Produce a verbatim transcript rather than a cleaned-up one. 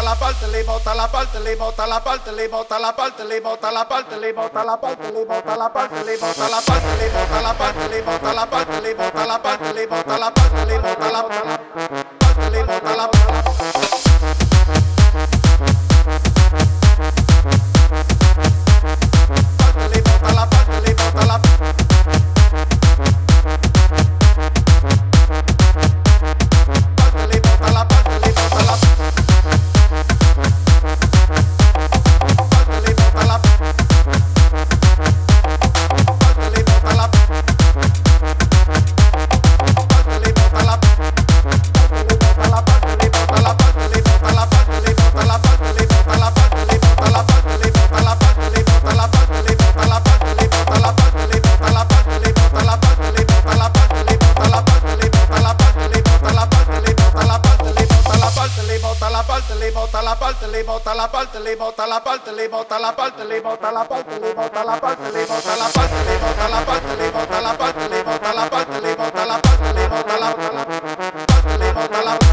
la parte, le bota la parte, le bota la parte, le bota la parte, le bota la parte, le bota la parte, le bota la parte, le bota la parte, le bota la parte, le bota la parte, le bota la parte, le bota la parte, le bota la parte, le bota la le bota la parte, le bota la parte, le bota la parte, le bota la parte, le bota la parte, le bota la parte, le bota la parte, le bota la parte, le bota la parte, le bota la parte, le bota la parte, le bota la parte, le bota la parte, le bota la parte.